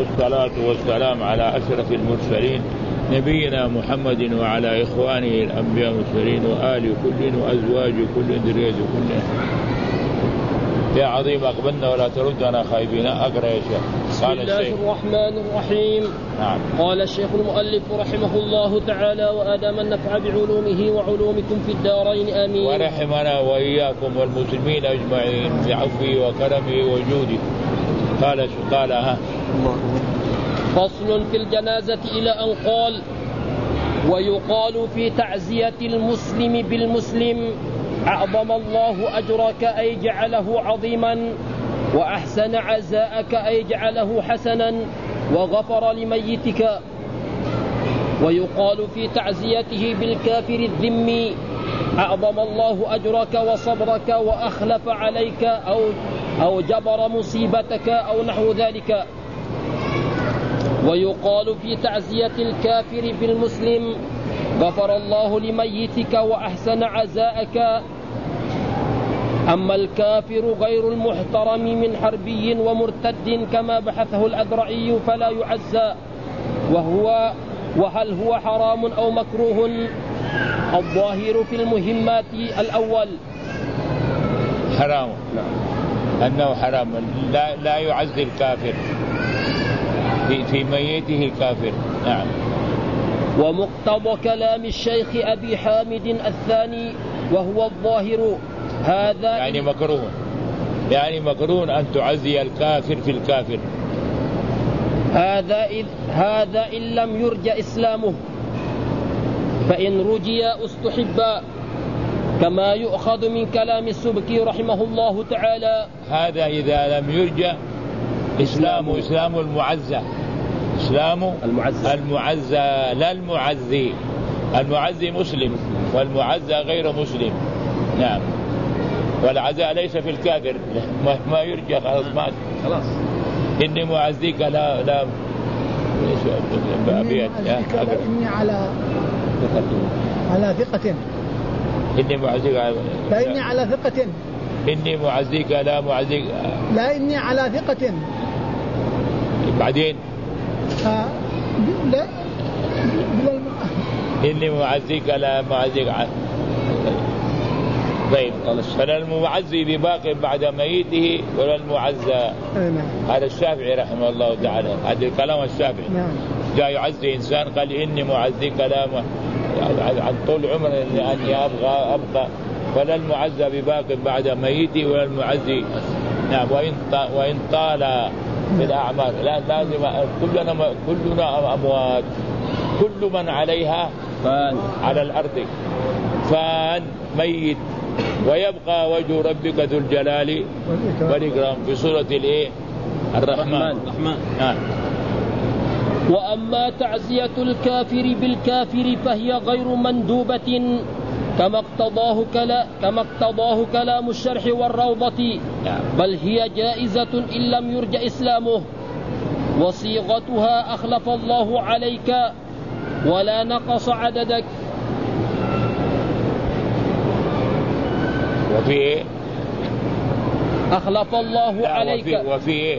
والصلاة والسلام على أشرف المرسلين نبينا محمد وعلى إخوانه الأنبياء والمرسلين وآل كل وأزواج كل ذرية كل. يا عظيم أقبلنا ولا تردنا خايبين. أقرأ يا شيخ. بسم الله الرحمن الرحيم. نعم. قال الشيخ المؤلف رحمه الله تعالى وآدم النفع بعلومه وعلومكم في الدارين آمين. ورحمنا وإياكم والمسلمين أجمعين بعفوه وكرمه وجوده. قال فصل في الجنازة إلى أن قال ويقال في تعزية المسلم بالمسلم أعظم الله أجرك أي جعله عظيما وأحسن عزاءك أي جعله حسنا وغفر لميتك. ويقال في تعزيته بالكافر الذمي أعظم الله أجرك وصبرك وأخلف عليك أو جبر مصيبتك أو نحو ذلك. ويقال في تعزية الكافر بالمسلم غفر الله لميتك وأحسن عزاءك. أما الكافر غير المحترم من حربي ومرتد كما بحثه الأذرعي فلا يعزى. وهل هو حرام أو مكروه؟ الظاهر في المهمات الأول حرام، أنه حرام لا يعزي الكافر في ميته كافر. نعم. ومقتضى كلام الشيخ أبي حامد الثاني وهو الظاهر هذا يعني مكروه أن تعزي الكافر في الكافر. هذا إن لم يرجى إسلامه، فإن رجي استحب كما يؤخذ من كلام السبكي رحمه الله تعالى. هذا إذا لم يرجى إسلام المعزى. إسلام المعزى لا المعزي. المعزي مسلم والمعزى غير مسلم. نعم. والعزاء ليس في الكافر ما يرجى خلاص. إني معزيك لا إني على ثقة. إني معزيك لا إني على ثقة. إني معزيك لا معزيك. لا إني على ثقة. بعدين لا إني معزيك لا معزيك. طيب فلا المعزي بباق بعد ميته ولا المعزى. هذا الشافعي رحمه الله تعالى، هذا الكلام الشافعي. جاء يعزي إنسان قال إني معزي كلامه عن طول عمر أني أبقى فلا المعزى بباق بعد ميته ولا المعزي. نعم. وإن طال بالأعمار لا لازم كلنا أموات. كل من عليها فان على الأرض فان ميت ويبقى وجه ربك ذو الجلال والإكرام في سورة الرحمن. وأما تعزية الكافر بالكافر فهي غير مندوبة كما اقتضاه كلام الشرح والروضة، بل هي جائزة إن لم يرجى إسلامه. وصيغتها أخلف الله عليك ولا نقص عددك. وفي أخلف الله عليك. وفي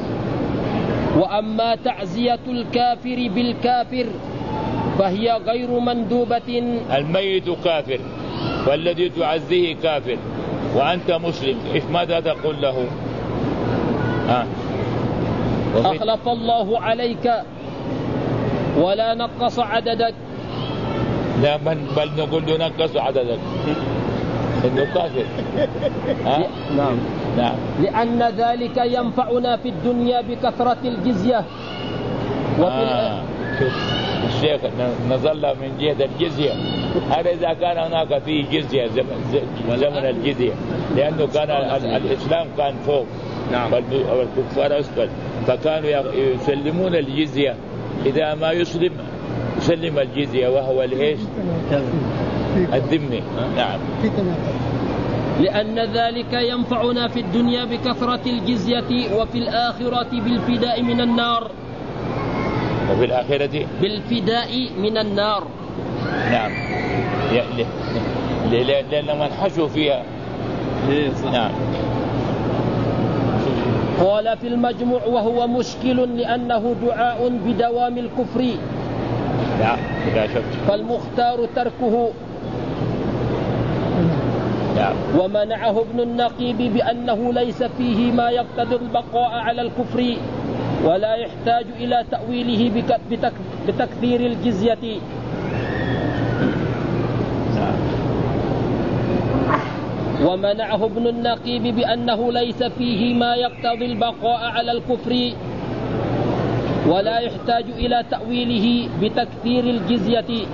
وأما تعزية الكافر بالكافر فهي غير مندوبة. الميت كافر والذي تعزيه كافر وأنت مسلم، ماذا تقول له؟ أخلف الله عليك ولا نقص عددك. لا بل نقول له نقص عددك إنه كافر. نعم. لأن ذلك ينفعنا في الدنيا بكثرة الجزية. الشيخ نظل من جهة الجزية. هذا إذا كان هناك فيه جزية زمن الجزية، لأنه كان الإسلام كان فوق. نعم. والكفار أسفل، فكانوا يسلمون الجزية. إذا ما يسلم الجزية وهو الإيش؟ الذمي. نعم. لأن ذلك ينفعنا في الدنيا بكثرة الجزية وفي الآخرة بالفداء من النار. وفي الآخرة بالفداء من النار. نعم. لأن من حشوا فيها. نعم. قال في المجموع: وهو مشكل لأنه دعاء بدوام الكفر. لا لا شك. فالمختار تركه. ومنعه ابن النقيب بأنه ليس فيه ما يقتضي البقاء على الكفر ولا يحتاج إلى تأويله بتكثير الجزية. ومنعه ابن النقيب بأنه ليس فيه ما يقتضي البقاء على الكفر ولا يحتاج إلى تأويله بتكثير الجزية.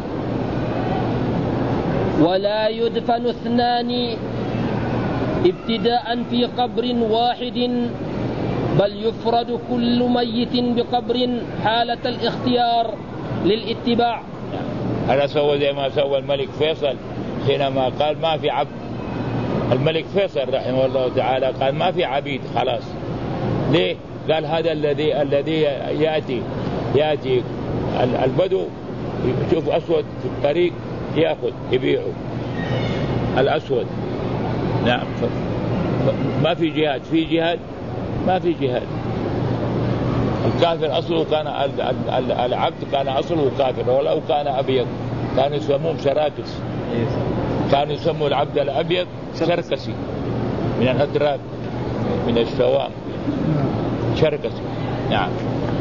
ولا يدفن اثنان ابتداء في قبر واحد بل يفرد كل ميت بقبر حالة الاختيار للاتباع. هذا سوى زي ما سوى الملك فيصل حينما قال ما في عبد. الملك فيصل رحمه الله تعالى قال ما في عبيد خلاص. ليه؟ قال هذا الذي يأتي البدو يشوف أسود في الطريق يأخذ يبيعه الأسود. نعم. ما في جهاد. في جهاد ما في جهاد. الكافر أصله كان العبد كان أصله كافر ولو كان أبيض كانوا يسموهم شراكس. كانوا يسموا العبد الأبيض شركسي من الأدراك من الشوام شركسي. نعم.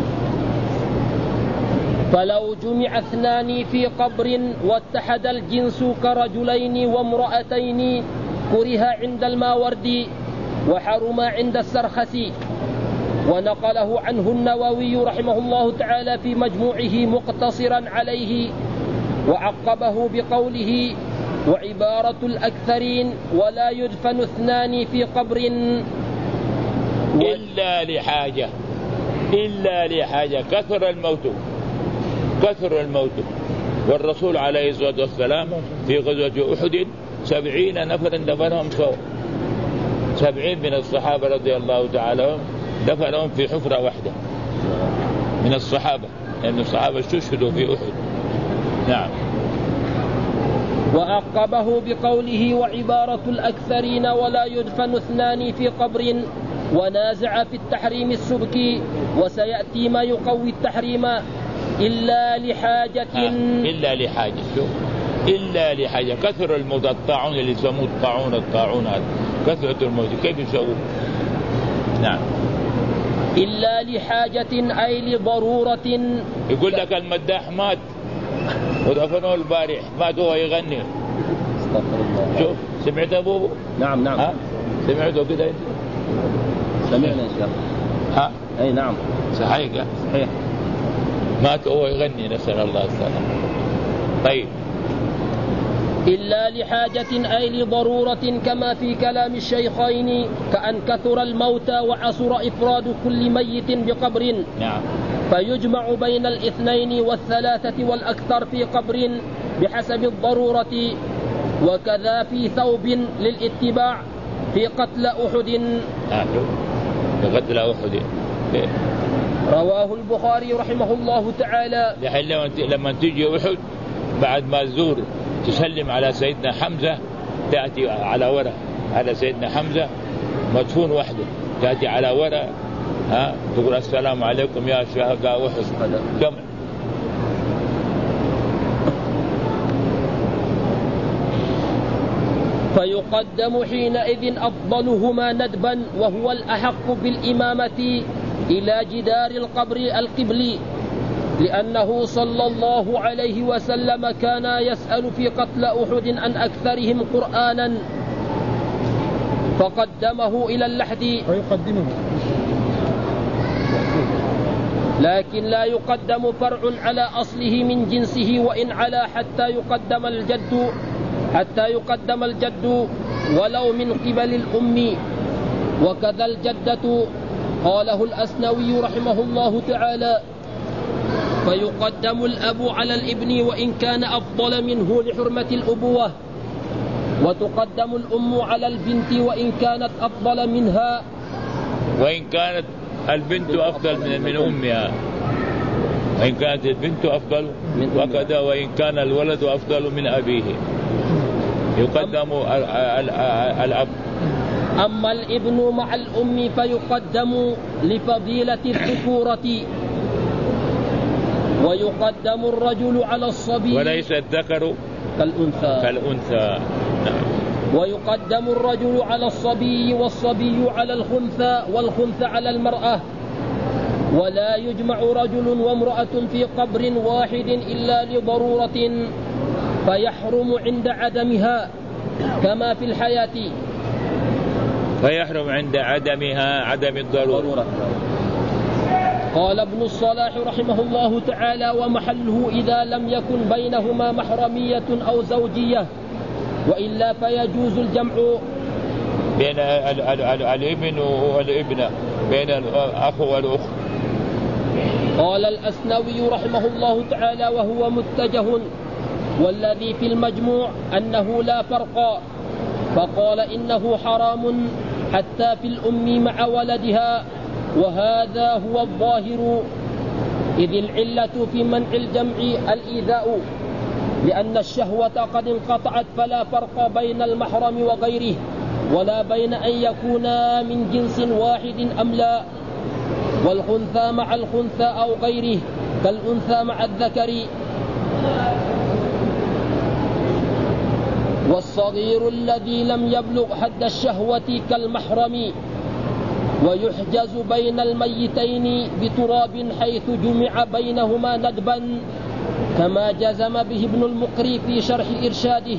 فلو جمع اثنان في قبر واتحد الجنس كرجلين وامرأتين كره عند الماوردي وحرم عند السرخسي. ونقله عنه النووي رحمه الله تعالى في مجموعه مقتصرا عليه وعقبه بقوله: وعبارة الأكثرين ولا يدفن اثنان في قبر إلا لحاجة كثر الموت. والرسول عليه الصلاة والسلام في غزوة أحد 70 نفرا دفنهم 70 من الصحابة رضي الله تعالى عنهم دفنهم في حفرة واحدة من الصحابة لأن الصحابة استشهدوا في أحد. نعم. وعقبه بقوله: وعبارة الأكثرين ولا يدفن اثنان في قبر ونازع في التحريم السبكي وسيأتي ما يقوي التحريم إلا لحاجة. إلا لحاجة. كثر الموت. الطاعون اللي يسموه الطاعون هذا كثرة الموت كيف يسوون؟ نعم. إلا لحاجة أي لضرورة. يقول لك المداح مات ودفنوه البارح مات وهو يغني. شوف سمعت أبوه؟ نعم. سمعته كده؟ سمعنا إن شاء الله. أي نعم. صحيح. مات وهو يغني نسأل الله السلامة. طيب. إلا لحاجة أي لضرورة كما في كلام الشيخين كأن كثر الموتى وعسر إفراد كل ميت بقبر. نعم. فيجمع بين الاثنين والثلاثة والأكثر في قبر بحسب الضرورة. وكذا في ثوب للاتباع في قتل أحد. في قتل أحد. رواه البخاري رحمه الله تعالى. لما تيجي أحد بعد ما تزور تسلم على سيدنا حمزة تأتي على ورا على سيدنا حمزة مدفون وحده تأتي على ورا تقول السلام عليكم يا شهداء أحد جمع. فيقدم حينئذ أفضلهما ندبا وهو الأحق بالإمامة إلى جدار القبر القبلي لأنه صلى الله عليه وسلم كان يسأل في قتل أحد عن أكثرهم قرآنا فقدمه إلى اللحد. لكن لا يقدم فرع على أصله من جنسه وإن على حتى يقدم الجد ولو من قبل الأم. وكذا الجدة قاله الأسنوي رحمه الله تعالى. فيقدم الأب على الابن وإن كان أفضل منه لحرمة الأبوة وتقدم الأم على البنت وإن كانت أفضل منها وإن كانت البنت أفضل من أمها وإن كانت البنت أفضل وكذا وإن كان الولد أفضل من أبيه يقدم الأب. أما الابن مع الأم فيقدم لفضيلة الذكورة، ويقدم الرجل على الصبي وليس الذكر كالأنثى. ويقدم الرجل على الصبي والصبي على الخنثى والخنثى على المرأة. ولا يجمع رجل وامرأة في قبر واحد إلا لضرورة فيحرم عند عدمها كما في الحياة. فيحرم عند عدمها عدم الضرورة. قال ابن الصلاح رحمه الله تعالى: ومحله إذا لم يكن بينهما محرمية أو زوجية، وإلا فيجوز الجمع بين الابن والابنة، بين الأخ والأخت. قال الأسنوي رحمه الله تعالى وهو متجه: والذي في المجموع أنه لا فرق، فقال إنه حرام حتى في الأم مع ولدها، وهذا هو الظاهر، إذ العلة في منع الجمع الإيذاء، لأن الشهوة قد انقطعت، فلا فرق بين المحرم وغيره، ولا بين أن يكونا من جنس واحد أم لا، والخنثى مع الخنثى أو غيره كالأنثى مع الذكر. والصغير الذي لم يبلغ حد الشهوة كالمحرم. ويحجز بين الميتين بتراب حيث جمع بينهما ندبا، كما جزم به ابن المقري في شرح إرشاده.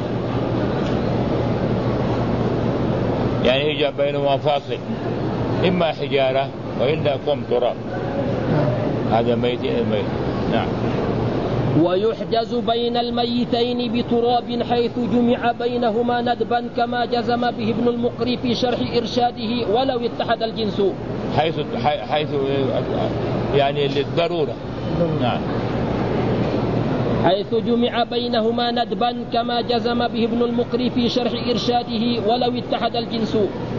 يعني يجب بينهما فاصل، إما حجارة وإلا قم تراب، هذا ميتين الميت. نعم. ويحجز بين الميتين بتراب حيث جمع بينهما ندبا، كما جزم به ابن المقري في شرح إرشاده، ولو اتحد الجنس، حيث يعني للضرورة. نعم. حيث جمع بينهما ندبا، كما جزم به ابن المقري في شرح إرشاده، ولو اتحد الجنس.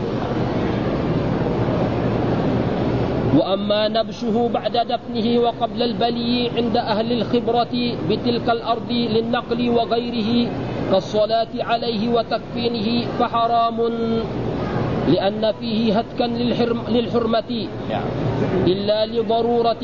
وأما نبشه بعد دفنه وقبل البلي عند أهل الخبرة بتلك الأرض للنقل وغيره كالصلاة عليه وتكفينه فحرام، لأن فيه هتكا للحرمة، إلا لضرورة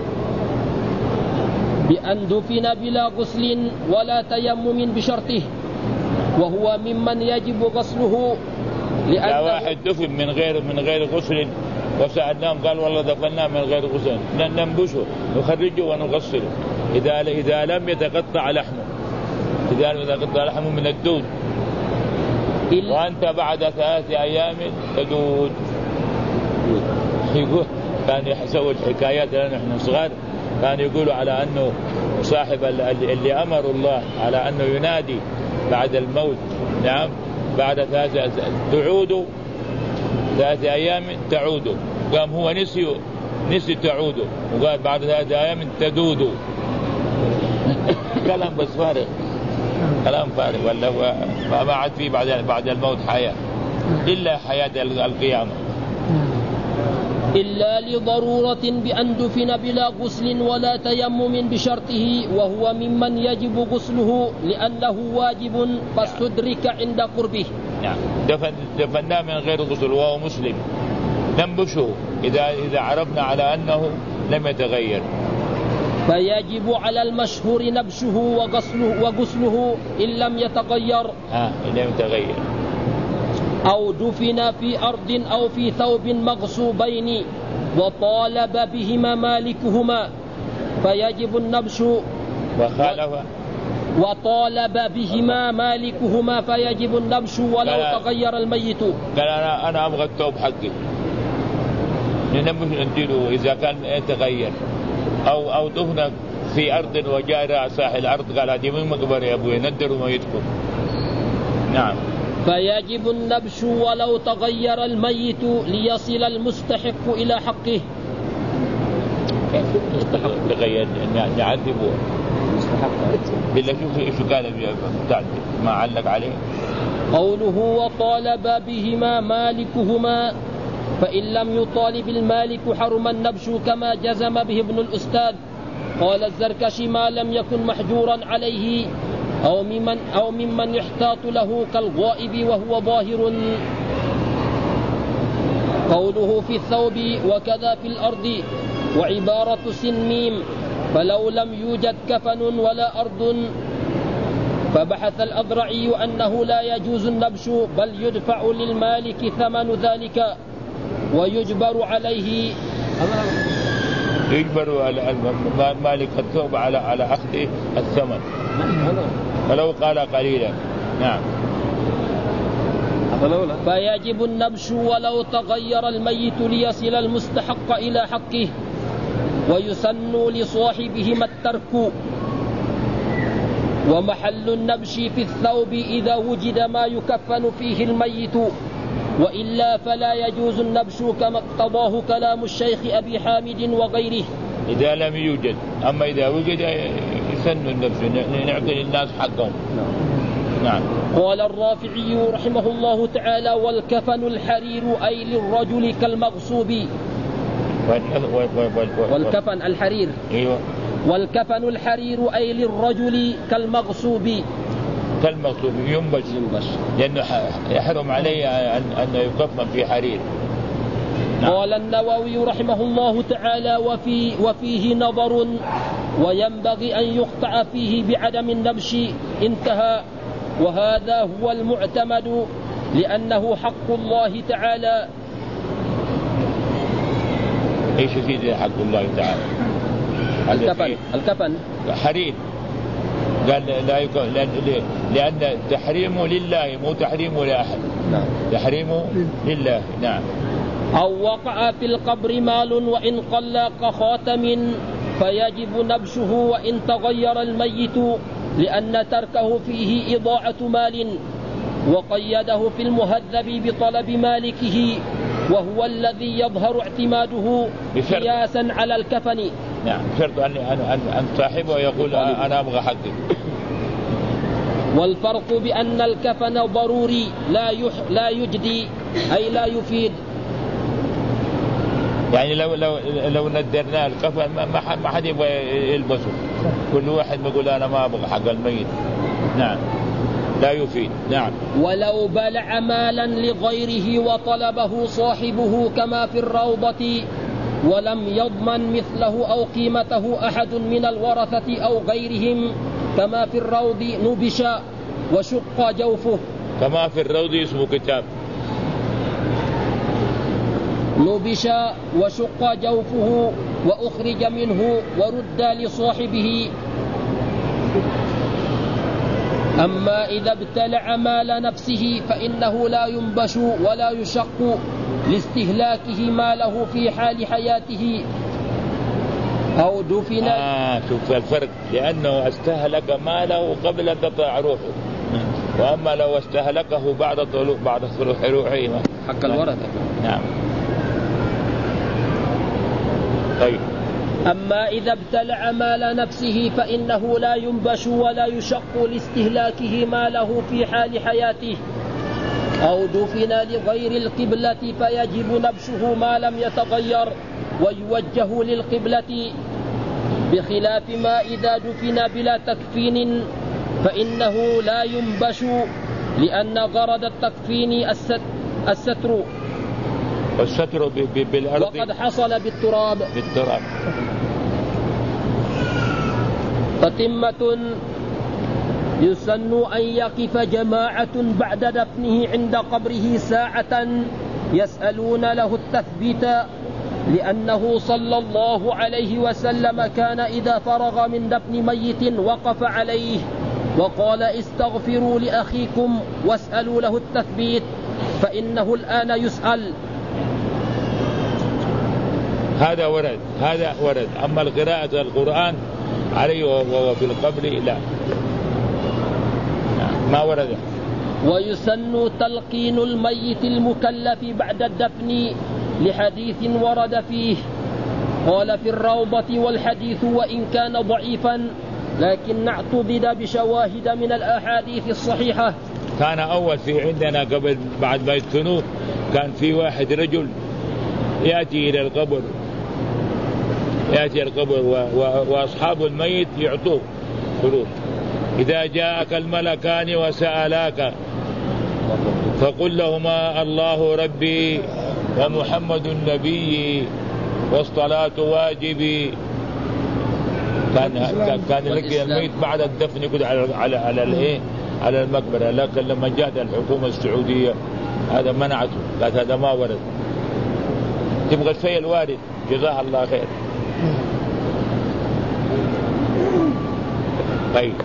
بأن دفن بلا غسل ولا تيمم بشرطه، وهو ممن يجب غسله. لا واحد دفن من غير غسل وسألناهم قال والله دفناه من غير غسل، ننبشه نخرجه ونغسله إذا لم يتقطع لحمه، إذا لم يتقطع لحمه من الدود. وأنت بعد 3 أيام تدود. يقول كان يحسوا الحكايات لنا نحن صغار، كان يقولوا على أنه صاحب اللي أمر الله على أنه ينادي بعد الموت. نعم. بعد 3 تعود 3 أيام تعود، قام هو نسي تعود، وقال بعد 3 أيام تدود. كلام بس فارغ، كلام فارغ، ولا ما عاد فيه بعد الموت حياة إلا حياة القيامة. إلا لضرورة بأن دفن بلا غسل ولا تيمم بشرطه، وهو ممن يجب غسله لأنه واجب فاستدرك عند قربه. نعم. دفناه من غير غسل وهو مسلم، ننبشه إذا عرفنا على أنه لم يتغير، فيجب على المشهور نبشه وغسله إن لم يتغير. إن لم يتغير. أو دفن في أرض أو في ثوب مغصوبين وطالب بهما مالكهما فيجب النبش. وطالب بهما مالكهما فيجب النبش ولو تغير الميت. قال أنا أبغى الثوب حقي، ننبش نديله إذا كان يتغير. أو دفن في أرض وجاء صاحب الأرض قال هذه من مقبرة يا أبوي ندروا ميتكم. نعم. فيجب النبش ولو تغير الميت ليصل المستحق إلى حقه. تغير نعذبه بالله. شو قال ما علق عليه؟ قوله وطالب بهما مالكهما، فإن لم يطالب المالك حرم النبش كما جزم به ابن الأستاذ. قال الزركشي ما لم يكن محجورا عليه أو ممن يحتاط له كالغائب وهو ظاهر. قوله في الثوب وكذا في الأرض وعبارة سن-ميم، فلو لم يوجد كفن ولا أرض فبحث الأذرعي أنه لا يجوز النبش بل يدفع للمالك ثمن ذلك ويجبر عليه. يجبر على مالك الثوب على أخذ الثمن فلو قال قليلا. نعم. فيجب النبش ولو تغير الميت ليصل المستحق إلى حقه، ويسن لصاحبهما الترك. ومحل النبش في الثوب إذا وجد ما يكفن فيه الميت، وإلا فلا يجوز النبش كما اقتضاه كلام الشيخ أبي حامد وغيره إذا لم يوجد. أما إذا وجد يسن النبش، نعطي للناس حقهم. نعم. قال الرافعي رحمه الله تعالى: والكفن الحرير أي للرجل كالمغصوب. والكفن الحرير. أيوة. والكفن الحرير أي للرجل كالمغصوب. كالمغصوب ينبش لأنه يحرم عليه أن يكفن في حرير. نعم. قال النووي رحمه الله تعالى: وفيه نظر وينبغي أن يقطع فيه بعدم النبش. انتهى. وهذا هو المعتمد لأنه حق الله تعالى. ايش سيدي حق الله تعالى؟ الكفن حرير. قال لا لأن تحريمه لله مو تحريمه لأحد. نعم. تحريمه لله. نعم. أو وقع في القبر مال وإن قل كخاتم فيجب نبشه وإن تغير الميت، لأن تركه فيه إضاعة مال. وقيده في المهذب بطلب مالكه، وهو الذي يظهر اعتماده قياسا على الكفن. نعم. شرط أن صاحبه يقول أنا أبغى حقي. والفرق بأن الكفن ضروري لا يجدي أي لا يفيد. يعني لو ندرنا الكفن ما حد يبغى يلبسه، كل واحد يقول أنا ما أبغى حق الميت. نعم. لا يفيد. نعم. ولو بلع مالا لغيره وطلبه صاحبه كما في الروضة ولم يضمن مثله أو قيمته أحد من الورثة أو غيرهم كما في الروض نبش وشق جوفه. كما في الروض اسمه كتاب. نبش وشق جوفه وأخرج منه ورد لصاحبه. أما إذا ابتلع مال نفسه فإنه لا ينبش ولا يشق لاستهلاكه ماله في حال حياته أو دفن. شوف الفرق، لأنه استهلك ماله قبل قطع روحه، وأما لو استهلكه بعد خروج روحه حق الورثة. نعم. طيب. أما إذا ابتلع مال نفسه فإنه لا ينبش ولا يشق لاستهلاكه ماله في حال حياته أو دفن لغير القبلة فيجب نبشه ما لم يتغير ويوجه للقبلة، بخلاف ما إذا دفن بلا تكفين فإنه لا ينبش، لأن غرض التكفين الستر والستر بالأرض وقد حصل بالتراب. تتمة. يسن أن يقف جماعة بعد دفنه عند قبره ساعة يسألون له التثبيت، لأنه صلى الله عليه وسلم كان إذا فرغ من دفن ميت وقف عليه وقال: استغفروا لأخيكم واسألوا له التثبيت فإنه الآن يسأل. هذا ورد. أما القراءة القرآن عليه وهو في القبر لا، ما ورد. ويسن تلقين الميت المكلف بعد الدفن لحديث ورد فيه. قال في الروضة: والحديث وإن كان ضعيفا لكن اعتضد بشواهد من الأحاديث الصحيحة. كان أول في عندنا قبل بعد ما يدفنوه كان في واحد رجل يأتي إلى القبر وأصحاب الميت يعطوه فلوس: إذا جاءك الملكان وسألاك فقل لهما الله ربي ومحمد نبي والصلاة واجبي. كان لقي الميت بعد الدفن يقول على المقبرة، لكن لما جاءت الحكومة السعودية هذا منعته، قالت هذا ما ورد. تبغى الشيء الوارد، جزاه الله خير. طيب.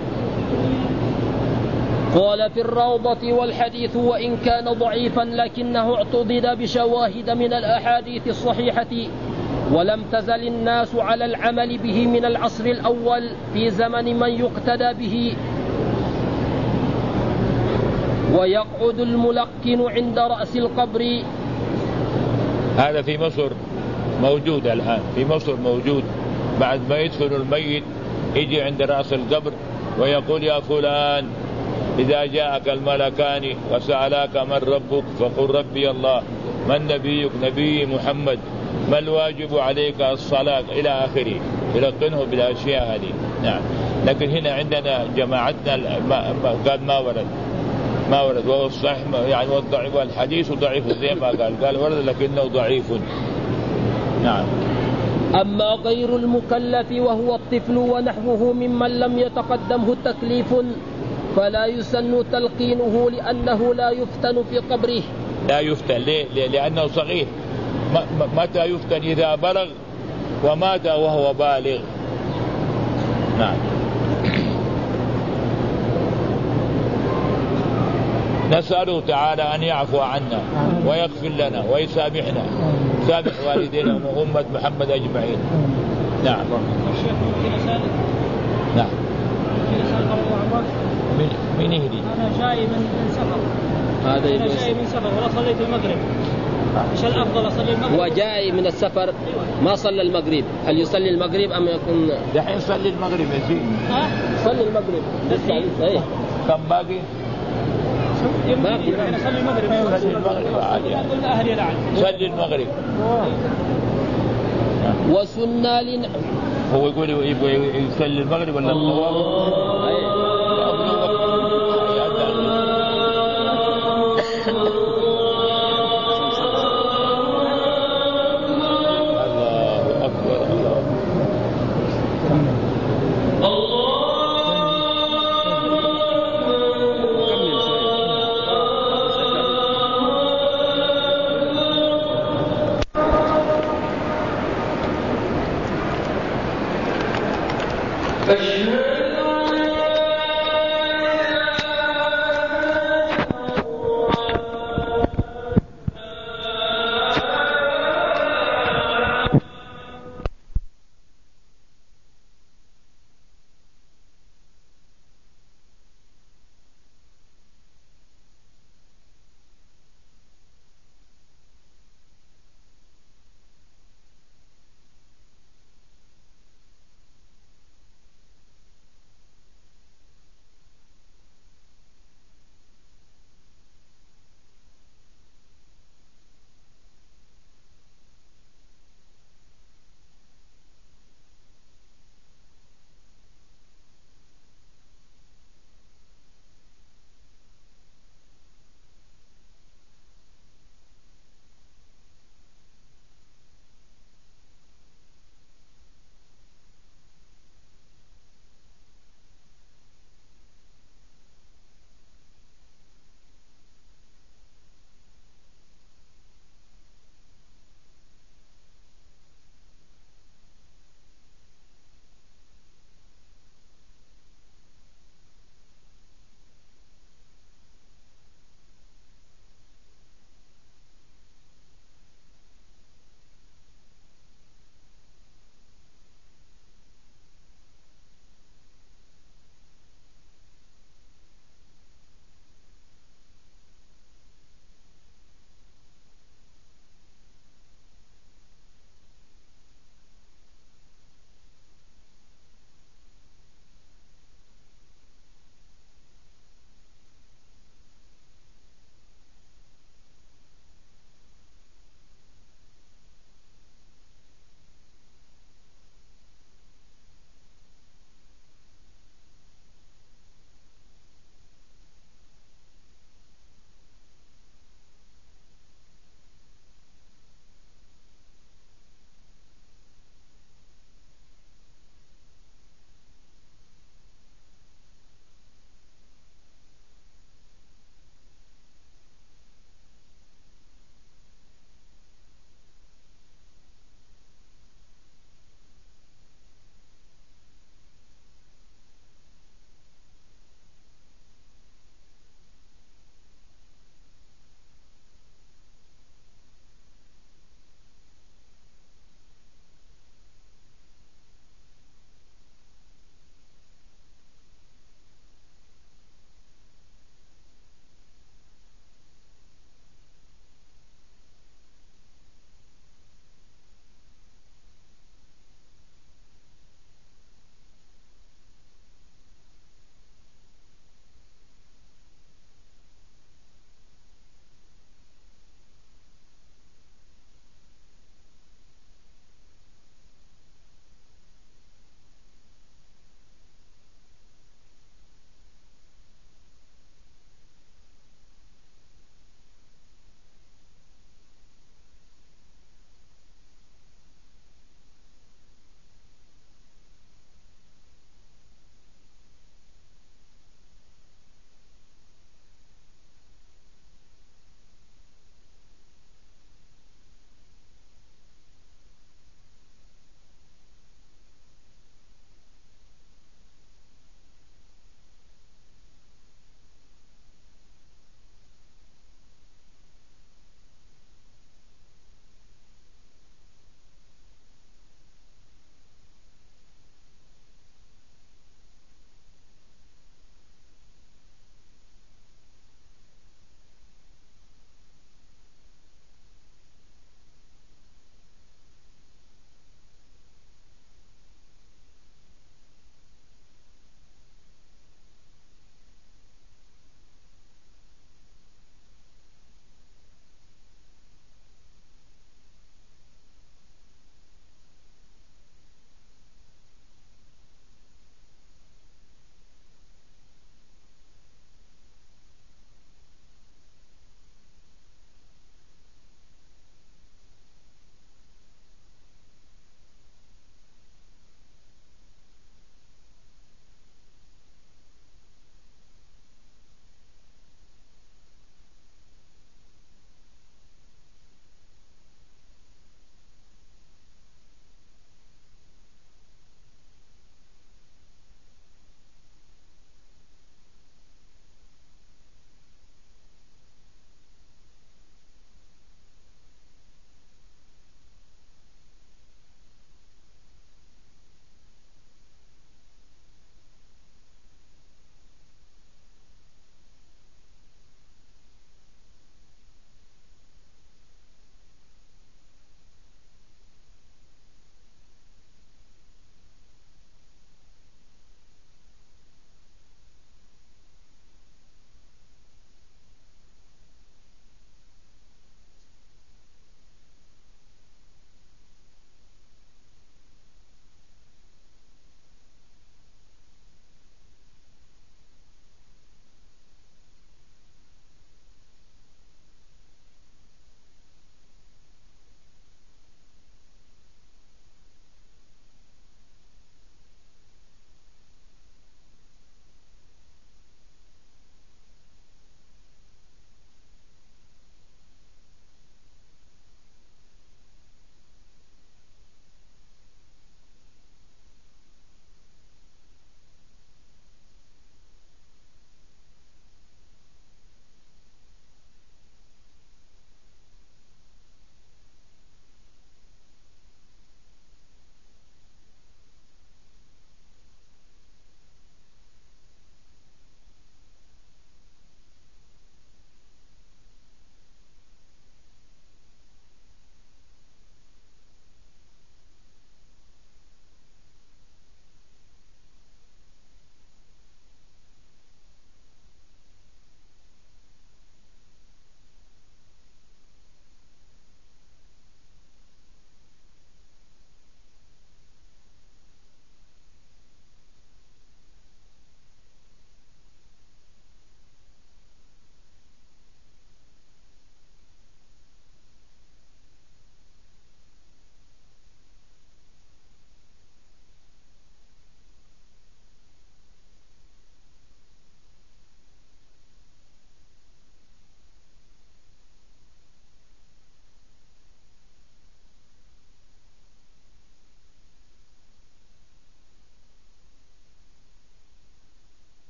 قال في الروضة: والحديث وإن كان ضعيفا لكنه اعتضد بشواهد من الأحاديث الصحيحة، ولم تزل الناس على العمل به من العصر الأول في زمن من يقتدى به، ويقعد الملقن عند رأس القبر. هذا في مصر موجود الآن، في مصر موجود. بعد ما يدفن الميت يجي عند رأس القبر ويقول: يا فلان، إذا جاءك الملكان وسألاك من ربك فقل ربي الله، من نبيك؟ نبي محمد، ما الواجب عليك؟ الصلاة، إلى آخره، يلقنه بالأشياء هذه. نعم. لكن هنا عندنا جماعتنا قال ما ورد، وهو الصحيح يعني والضعيف، والحديث ضعيف زي ما قال ورد لكنه ضعيف. نعم. أما غير المكلف وهو الطفل ونحوه ممن لم يتقدمه تكليف فلا يسن تلقينه، لأنه لا يفتن في قبره. لا يفتن ليه؟ لأنه صغير. متى يفتن؟ إذا بلغ ومات وهو بالغ. نعم. نسأله تعالى أن يعفو عنا ويغفر لنا ويسامحنا، سامح والدينا وأمة محمد أجمعين. نعم. نعم. من يهدي؟ أنا جاي من سفر. أنا جاي من سفر ولا صليت المغرب. إيش الأفضل، أصلي المغرب؟ وجاي من السفر ما صلى المغرب، هل يصلي المغرب أم يكون؟ دحين يصلي المغرب يا سيدي. صلي المغرب. إيه. كم باقي؟ باقي. أنا صلي المغرب. صلي المغرب عادي. أقول أهلي لعن. صلي المغرب. وسنة لنا. هو يقول يبغى يصلي المغرب ولا الطواف؟ أشهد